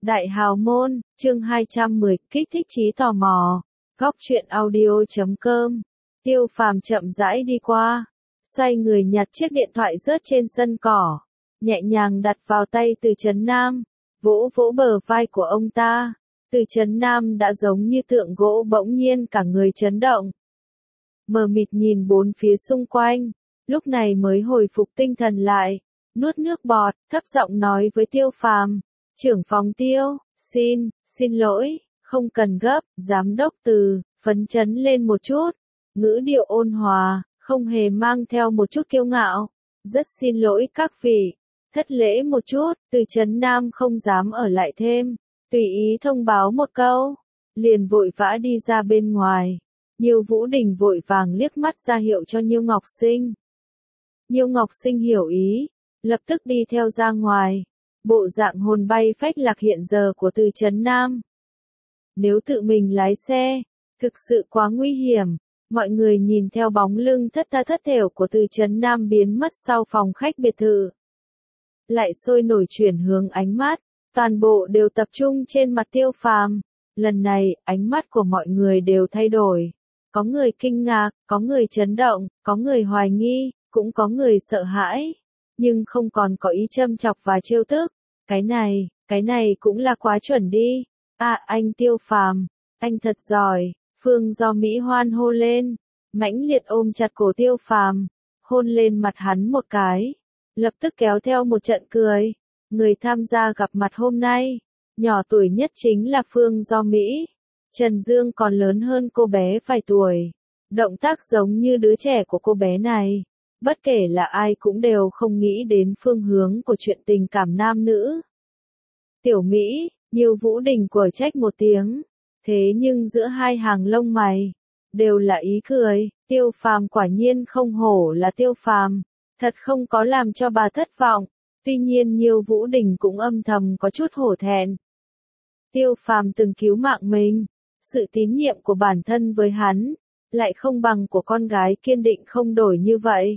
Đại hào môn, chương 210, kích thích trí tò mò. Góc truyện audio.com. Tiêu Phàm chậm rãi đi qua, xoay người nhặt chiếc điện thoại rớt trên sân cỏ, nhẹ nhàng đặt vào tay Từ Chấn Nam, vỗ vỗ bờ vai của ông ta. Từ Chấn Nam đã giống như tượng gỗ, bỗng nhiên cả người chấn động, mờ mịt nhìn bốn phía xung quanh, lúc này mới hồi phục tinh thần lại, nuốt nước bọt, thấp giọng nói với Tiêu Phàm: "Trưởng phòng Tiêu, xin lỗi, không cần gấp." Giám đốc Từ phấn chấn lên một chút, ngữ điệu ôn hòa, không hề mang theo một chút kiêu ngạo. "Rất xin lỗi các vị, thất lễ một chút." Từ Chấn Nam không dám ở lại thêm, tùy ý thông báo một câu, liền vội vã đi ra bên ngoài. Nhiêu Vũ Đình vội vàng liếc mắt ra hiệu cho Nhiêu Ngọc Sinh. Nhiêu Ngọc Sinh hiểu ý, lập tức đi theo ra ngoài. Bộ dạng hồn bay phách lạc hiện giờ của Từ Chấn Nam, nếu tự mình lái xe, thực sự quá nguy hiểm. Mọi người nhìn theo bóng lưng thất tha thất thểu của Từ Chấn Nam biến mất sau phòng khách biệt thự, lại sôi nổi chuyển hướng ánh mắt, toàn bộ đều tập trung trên mặt Tiêu Phàm. Lần này, ánh mắt của mọi người đều thay đổi. Có người kinh ngạc, có người chấn động, có người hoài nghi, cũng có người sợ hãi, nhưng không còn có ý châm chọc và trêu tức. Cái này cũng là quá chuẩn đi. À, anh Tiêu Phàm, anh thật giỏi. Phương Do Mỹ hoan hô lên, mãnh liệt ôm chặt cổ Tiêu Phàm, hôn lên mặt hắn một cái, lập tức kéo theo một trận cười. Người tham gia gặp mặt hôm nay, nhỏ tuổi nhất chính là Phương Do Mỹ. Trần Dương còn lớn hơn cô bé vài tuổi, động tác giống như đứa trẻ của cô bé này. Bất kể là ai cũng đều không nghĩ đến phương hướng của chuyện tình cảm nam nữ. "Tiểu Mỹ", Nhiêu Vũ Đình quở trách một tiếng, thế nhưng giữa hai hàng lông mày đều là ý cười. Tiêu Phàm quả nhiên không hổ là Tiêu Phàm, thật không có làm cho bà thất vọng. Tuy nhiên Nhiêu Vũ Đình cũng âm thầm có chút hổ thẹn. Tiêu Phàm từng cứu mạng mình, sự tín nhiệm của bản thân với hắn lại không bằng của con gái kiên định không đổi như vậy.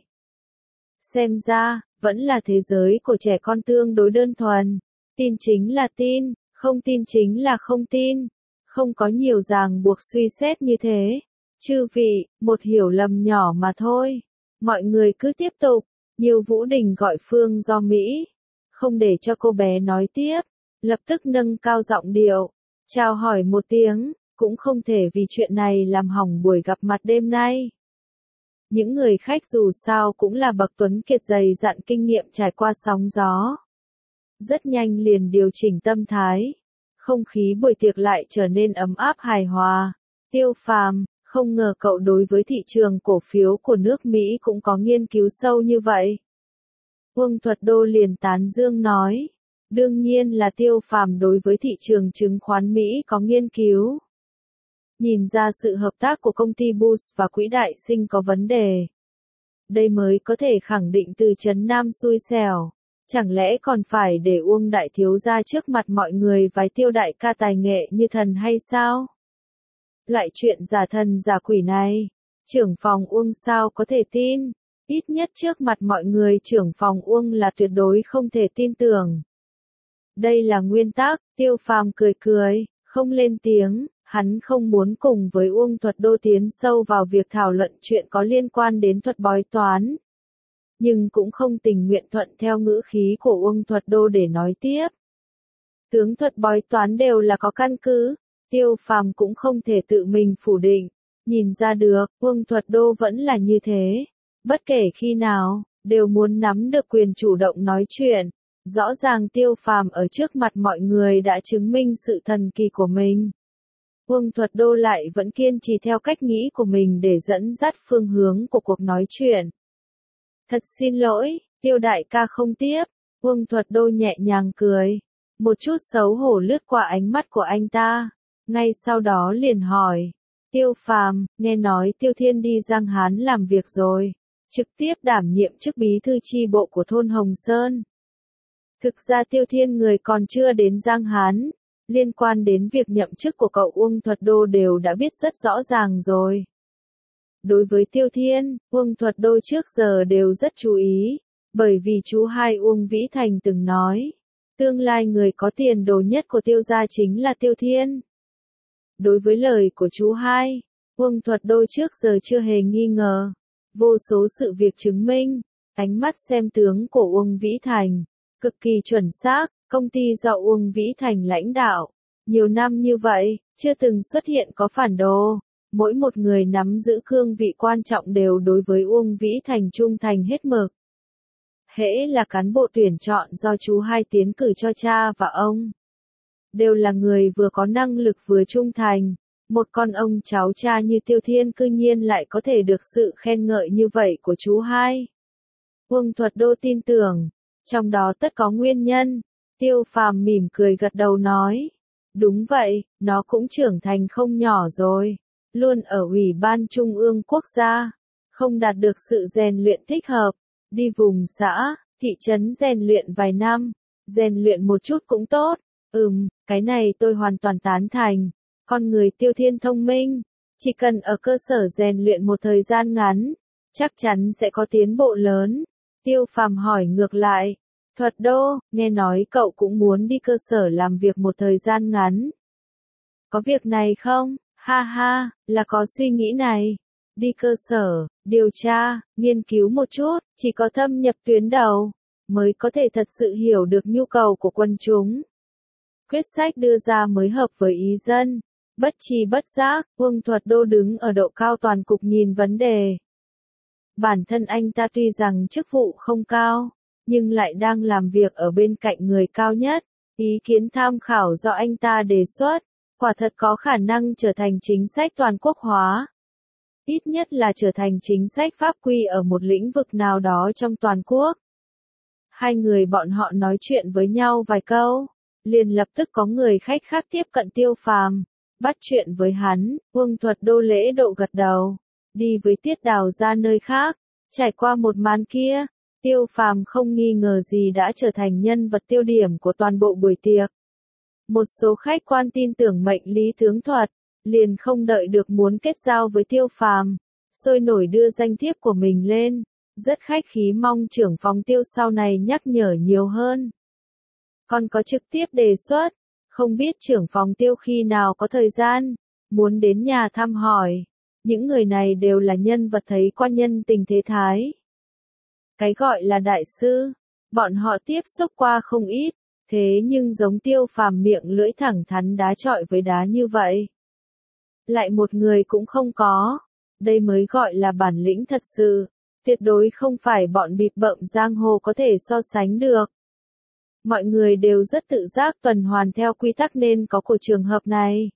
Xem ra, vẫn là thế giới của trẻ con tương đối đơn thuần. Tin chính là tin, không tin chính là không tin. Không có nhiều ràng buộc suy xét như thế. Chư vị, một hiểu lầm nhỏ mà thôi. Mọi người cứ tiếp tục. Nhiêu Vũ Đình gọi Phương Do Mỹ, không để cho cô bé nói tiếp, lập tức nâng cao giọng điệu, chào hỏi một tiếng, cũng không thể vì chuyện này làm hỏng buổi gặp mặt đêm nay. Những người khách dù sao cũng là bậc tuấn kiệt dày dặn kinh nghiệm trải qua sóng gió, rất nhanh liền điều chỉnh tâm thái, không khí buổi tiệc lại trở nên ấm áp hài hòa. "Tiêu Phàm, không ngờ cậu đối với thị trường cổ phiếu của nước Mỹ cũng có nghiên cứu sâu như vậy." Uông Thuật Đô liền tán dương nói. Đương nhiên là Tiêu Phàm đối với thị trường chứng khoán Mỹ có nghiên cứu. Nhìn ra sự hợp tác của công ty Boost và Quỹ Đại Sinh có vấn đề. Đây mới có thể khẳng định Từ Chấn Nam xui xẻo. Chẳng lẽ còn phải để Uông Đại Thiếu gia trước mặt mọi người vái Tiêu đại ca tài nghệ như thần hay sao? Loại chuyện giả thần giả quỷ này, trưởng phòng Uông sao có thể tin? Ít nhất trước mặt mọi người trưởng phòng Uông là tuyệt đối không thể tin tưởng. Đây là nguyên tắc. Tiêu Phàm cười cười, không lên tiếng. Hắn không muốn cùng với Uông Thuật Đô tiến sâu vào việc thảo luận chuyện có liên quan đến thuật bói toán, nhưng cũng không tình nguyện thuận theo ngữ khí của Uông Thuật Đô để nói tiếp. Tướng thuật bói toán đều là có căn cứ, Tiêu Phàm cũng không thể tự mình phủ định. Nhìn ra được, Uông Thuật Đô vẫn là như thế. Bất kể khi nào, đều muốn nắm được quyền chủ động nói chuyện. Rõ ràng Tiêu Phàm ở trước mặt mọi người đã chứng minh sự thần kỳ của mình. Uông Thuật Đô lại vẫn kiên trì theo cách nghĩ của mình để dẫn dắt phương hướng của cuộc nói chuyện. "Thật xin lỗi, Tiêu đại ca không tiếp." Uông Thuật Đô nhẹ nhàng cười, một chút xấu hổ lướt qua ánh mắt của anh ta, ngay sau đó liền hỏi. "Tiêu Phàm, nghe nói Tiêu Thiên đi Giang Hán làm việc rồi, trực tiếp đảm nhiệm chức bí thư chi bộ của thôn Hồng Sơn." Thực ra Tiêu Thiên người còn chưa đến Giang Hán, liên quan đến việc nhậm chức của cậu Uông Thuật Đô đều đã biết rất rõ ràng rồi. Đối với Tiêu Thiên, Uông Thuật Đô trước giờ đều rất chú ý, bởi vì chú hai Uông Vĩ Thành từng nói, Tương lai người có tiền đồ nhất của Tiêu gia chính là Tiêu Thiên. Đối với lời của chú hai, Uông Thuật Đô trước giờ chưa hề nghi ngờ. Vô số sự việc chứng minh, ánh mắt xem tướng của Uông Vĩ Thành, cực kỳ chuẩn xác, công ty do Uông Vĩ Thành lãnh đạo. Nhiều năm như vậy, chưa từng xuất hiện có phản đồ. Mỗi một người nắm giữ cương vị quan trọng đều đối với Uông Vĩ Thành trung thành hết mực. Hễ là cán bộ tuyển chọn do chú hai tiến cử cho cha và ông, đều là người vừa có năng lực vừa trung thành. Một con ông cháu cha như Tiêu Thiên cư nhiên lại có thể được sự khen ngợi như vậy của chú hai. Uông Thuật Đô tin tưởng, trong đó tất có nguyên nhân. Tiêu Phàm mỉm cười gật đầu nói, đúng vậy, nó cũng trưởng thành không nhỏ rồi, luôn ở Ủy ban Trung ương Quốc gia, không đạt được sự rèn luyện thích hợp, đi vùng xã, thị trấn rèn luyện vài năm, rèn luyện một chút cũng tốt. Cái này tôi hoàn toàn tán thành. Con người Tiêu Thiên thông minh, chỉ cần ở cơ sở rèn luyện một thời gian ngắn, chắc chắn sẽ có tiến bộ lớn. Tiêu Phàm hỏi ngược lại, Thuật Đô, nghe nói cậu cũng muốn đi cơ sở làm việc một thời gian ngắn. Có việc này không? Ha ha, là có suy nghĩ này. Đi cơ sở, điều tra, nghiên cứu một chút, chỉ có thâm nhập tuyến đầu, mới có thể thật sự hiểu được nhu cầu của quần chúng. Quyết sách đưa ra mới hợp với ý dân. Bất tri bất giác, Uông Thuật Đô đứng ở độ cao toàn cục nhìn vấn đề. Bản thân anh ta tuy rằng chức vụ không cao, nhưng lại đang làm việc ở bên cạnh người cao nhất. Ý kiến tham khảo do anh ta đề xuất, quả thật có khả năng trở thành chính sách toàn quốc hóa. Ít nhất là trở thành chính sách pháp quy ở một lĩnh vực nào đó trong toàn quốc. Hai người bọn họ nói chuyện với nhau vài câu, liền lập tức có người khách khác tiếp cận Tiêu Phàm. Bắt chuyện với hắn, Uông Thuật Đô lễ độ gật đầu, đi với Tiết Đào ra nơi khác. Trải qua một màn kia, Tiêu Phàm không nghi ngờ gì đã trở thành nhân vật tiêu điểm của toàn bộ buổi tiệc. Một số khách quan tin tưởng mệnh lý tướng thuật, liền không đợi được muốn kết giao với Tiêu Phàm, sôi nổi đưa danh thiếp của mình lên, rất khách khí mong trưởng phòng Tiêu sau này nhắc nhở nhiều hơn. Còn có trực tiếp đề xuất, không biết trưởng phòng Tiêu khi nào có thời gian, muốn đến nhà thăm hỏi. Những người này đều là nhân vật thấy qua nhân tình thế thái. Cái gọi là đại sư, bọn họ tiếp xúc qua không ít, thế nhưng giống Tiêu Phàm miệng lưỡi thẳng thắn đá chọi với đá như vậy, lại một người cũng không có. Đây mới gọi là bản lĩnh thật sự, tuyệt đối không phải bọn bịp bợm giang hồ có thể so sánh được. Mọi người đều rất tự giác tuần hoàn theo quy tắc nên có của trường hợp này.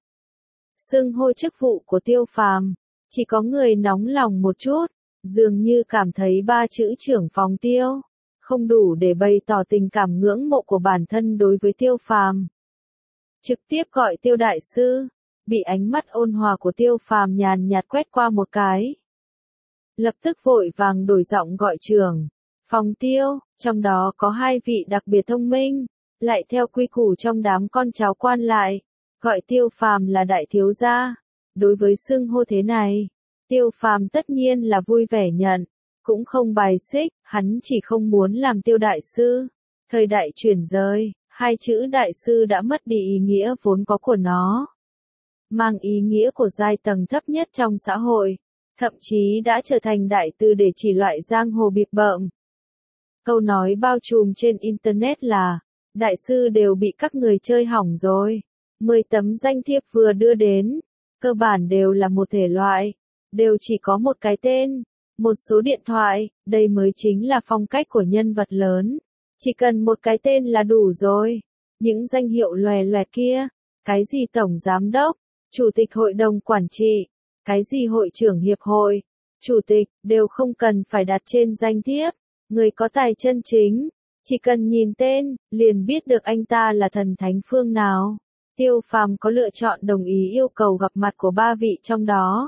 Xưng hô chức vụ của Tiêu Phàm, chỉ có người nóng lòng một chút, dường như cảm thấy ba chữ trưởng phòng Tiêu không đủ để bày tỏ tình cảm ngưỡng mộ của bản thân đối với Tiêu Phàm. Trực tiếp gọi Tiêu đại sư, bị ánh mắt ôn hòa của Tiêu Phàm nhàn nhạt quét qua một cái. Lập tức vội vàng đổi giọng gọi trưởng phòng Tiêu, trong đó có hai vị đặc biệt thông minh, lại theo quy củ trong đám con cháu quan lại, gọi Tiêu Phàm là đại thiếu gia. Đối với xưng hô thế này, Tiêu Phàm tất nhiên là vui vẻ nhận, cũng không bài xích, hắn chỉ không muốn làm Tiêu đại sư. Thời đại chuyển rời, hai chữ đại sư đã mất đi ý nghĩa vốn có của nó, mang ý nghĩa của giai tầng thấp nhất trong xã hội, thậm chí đã trở thành đại từ để chỉ loại giang hồ bịp bợm. Câu nói bao trùm trên Internet là, đại sư đều bị các người chơi hỏng rồi. 10 tấm danh thiếp vừa đưa đến, cơ bản đều là một thể loại, đều chỉ có một cái tên, một số điện thoại, đây mới chính là phong cách của nhân vật lớn. Chỉ cần một cái tên là đủ rồi. Những danh hiệu lòe loẹt kia, cái gì tổng giám đốc, chủ tịch hội đồng quản trị, cái gì hội trưởng hiệp hội, chủ tịch, đều không cần phải đặt trên danh thiếp. Người có tài chân chính, chỉ cần nhìn tên, liền biết được anh ta là thần thánh phương nào. Tiêu Phàm có lựa chọn đồng ý yêu cầu gặp mặt của ba vị trong đó.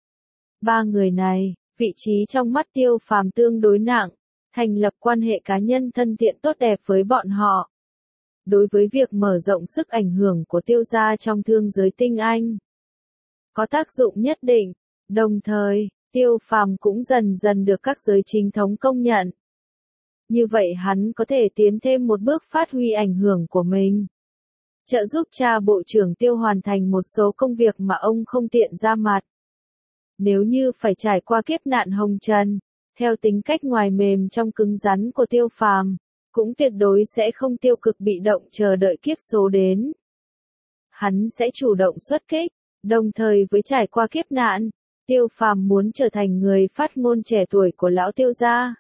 Ba người này, vị trí trong mắt Tiêu Phàm tương đối nặng, thành lập quan hệ cá nhân thân thiện tốt đẹp với bọn họ. Đối với việc mở rộng sức ảnh hưởng của Tiêu gia trong thương giới tinh anh, có tác dụng nhất định, đồng thời, Tiêu Phàm cũng dần dần được các giới chính thống công nhận. Như vậy hắn có thể tiến thêm một bước phát huy ảnh hưởng của mình. Trợ giúp cha bộ trưởng Tiêu hoàn thành một số công việc mà ông không tiện ra mặt. Nếu như phải trải qua kiếp nạn hồng trần, theo tính cách ngoài mềm trong cứng rắn của Tiêu Phàm, cũng tuyệt đối sẽ không tiêu cực bị động chờ đợi kiếp số đến. Hắn sẽ chủ động xuất kích, đồng thời với trải qua kiếp nạn, Tiêu Phàm muốn trở thành người phát ngôn trẻ tuổi của lão Tiêu gia.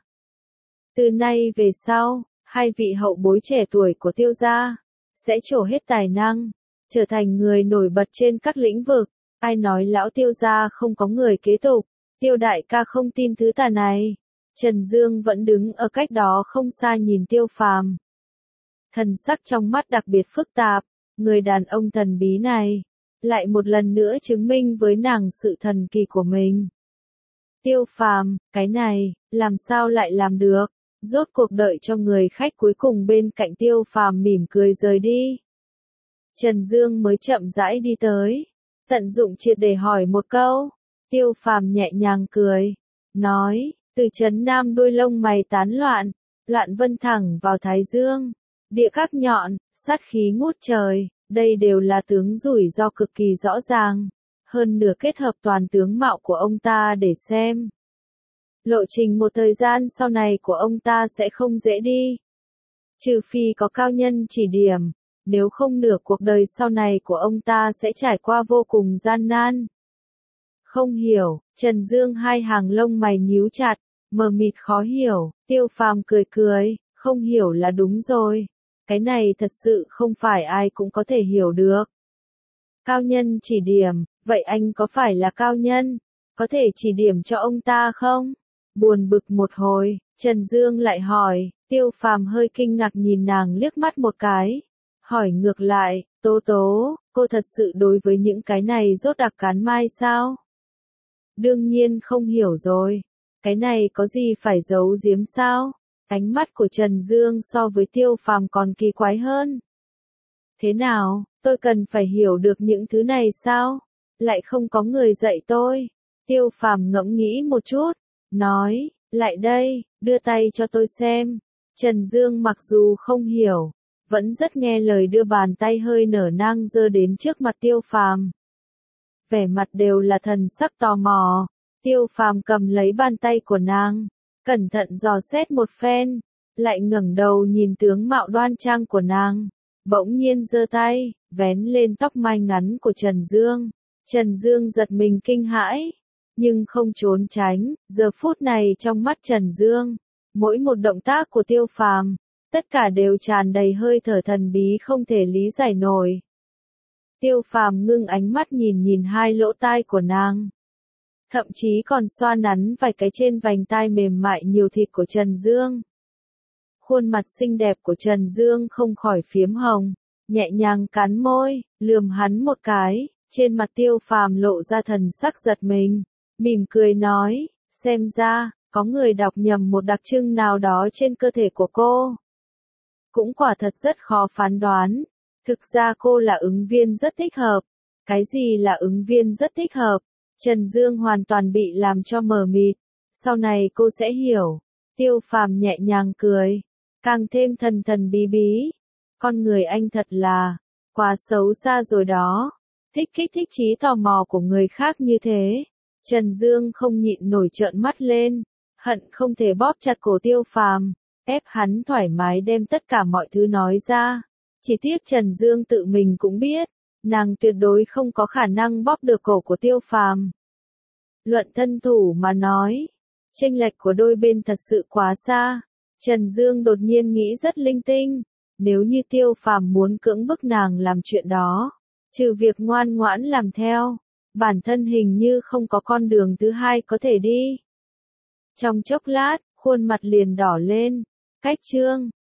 Từ nay về sau, hai vị hậu bối trẻ tuổi của Tiêu gia sẽ trổ hết tài năng, trở thành người nổi bật trên các lĩnh vực. Ai nói lão Tiêu gia không có người kế tục, Tiêu đại ca không tin thứ tà này. Trần Dương vẫn đứng ở cách đó không xa nhìn Tiêu Phàm. Thần sắc trong mắt đặc biệt phức tạp, người đàn ông thần bí này, lại một lần nữa chứng minh với nàng sự thần kỳ của mình. Tiêu Phàm, cái này, làm sao lại làm được? Rốt cuộc đợi cho người khách cuối cùng bên cạnh Tiêu Phàm mỉm cười rời đi. Trần Dương mới chậm rãi đi tới, tận dụng triệt để hỏi một câu. Tiêu Phàm nhẹ nhàng cười, nói, từ trấn Nam đuôi lông mày tán loạn, loạn vân thẳng vào Thái Dương, địa các nhọn, sát khí ngút trời, đây đều là tướng rủi ro cực kỳ rõ ràng, hơn nửa kết hợp toàn tướng mạo của ông ta để xem. Lộ trình một thời gian sau này của ông ta sẽ không dễ đi. Trừ phi có cao nhân chỉ điểm, nếu không nửa cuộc đời sau này của ông ta sẽ trải qua vô cùng gian nan. Không hiểu, Trần Dương hai hàng lông mày nhíu chặt, mờ mịt khó hiểu, Tiêu Phàm cười cười, không hiểu là đúng rồi. Cái này thật sự không phải ai cũng có thể hiểu được. Cao nhân chỉ điểm, vậy anh có phải là cao nhân? Có thể chỉ điểm cho ông ta không? Buồn bực một hồi, Trần Dương lại hỏi, Tiêu Phàm hơi kinh ngạc nhìn nàng liếc mắt một cái. Hỏi ngược lại, Tố Tố, cô thật sự đối với những cái này rốt đặc cán mai sao? Đương nhiên không hiểu rồi. Cái này có gì phải giấu giếm sao? Ánh mắt của Trần Dương so với Tiêu Phàm còn kỳ quái hơn. Thế nào, tôi cần phải hiểu được những thứ này sao? Lại không có người dạy tôi. Tiêu Phàm ngẫm nghĩ một chút, nói, lại đây, đưa tay cho tôi xem. Trần Dương mặc dù không hiểu, vẫn rất nghe lời đưa bàn tay hơi nở nang giơ đến trước mặt Tiêu Phàm. Vẻ mặt đều là thần sắc tò mò. Tiêu Phàm cầm lấy bàn tay của nàng, cẩn thận dò xét một phen, lại ngẩng đầu nhìn tướng mạo đoan trang của nàng, bỗng nhiên giơ tay, vén lên tóc mai ngắn của Trần Dương. Trần Dương giật mình kinh hãi, nhưng không trốn tránh, giờ phút này trong mắt Trần Dương, mỗi một động tác của Tiêu Phàm, tất cả đều tràn đầy hơi thở thần bí không thể lý giải nổi. Tiêu Phàm ngưng ánh mắt nhìn hai lỗ tai của nàng, thậm chí còn xoa nắn vài cái trên vành tai mềm mại nhiều thịt của Trần Dương. Khuôn mặt xinh đẹp của Trần Dương không khỏi phiếm hồng, nhẹ nhàng cắn môi, lườm hắn một cái, trên mặt Tiêu Phàm lộ ra thần sắc giật mình, mỉm cười nói, xem ra, có người đọc nhầm một đặc trưng nào đó trên cơ thể của cô. Cũng quả thật rất khó phán đoán, thực ra cô là ứng viên rất thích hợp. Cái gì là ứng viên rất thích hợp? Trần Dương hoàn toàn bị làm cho mờ mịt, sau này cô sẽ hiểu. Tiêu Phàm nhẹ nhàng cười, càng thêm thần thần bí bí. Con người anh thật là quá xấu xa rồi đó, thích kích thích trí tò mò của người khác như thế. Trần Dương không nhịn nổi trợn mắt lên, hận không thể bóp chặt cổ Tiêu Phàm, ép hắn thoải mái đem tất cả mọi thứ nói ra. Chỉ tiếc Trần Dương tự mình cũng biết, nàng tuyệt đối không có khả năng bóp được cổ của Tiêu Phàm. Luận thân thủ mà nói, chênh lệch của đôi bên thật sự quá xa. Trần Dương đột nhiên nghĩ rất linh tinh, nếu như Tiêu Phàm muốn cưỡng bức nàng làm chuyện đó, trừ việc ngoan ngoãn làm theo, bản thân hình như không có con đường thứ hai có thể đi. Trong chốc lát, khuôn mặt liền đỏ lên, cách chương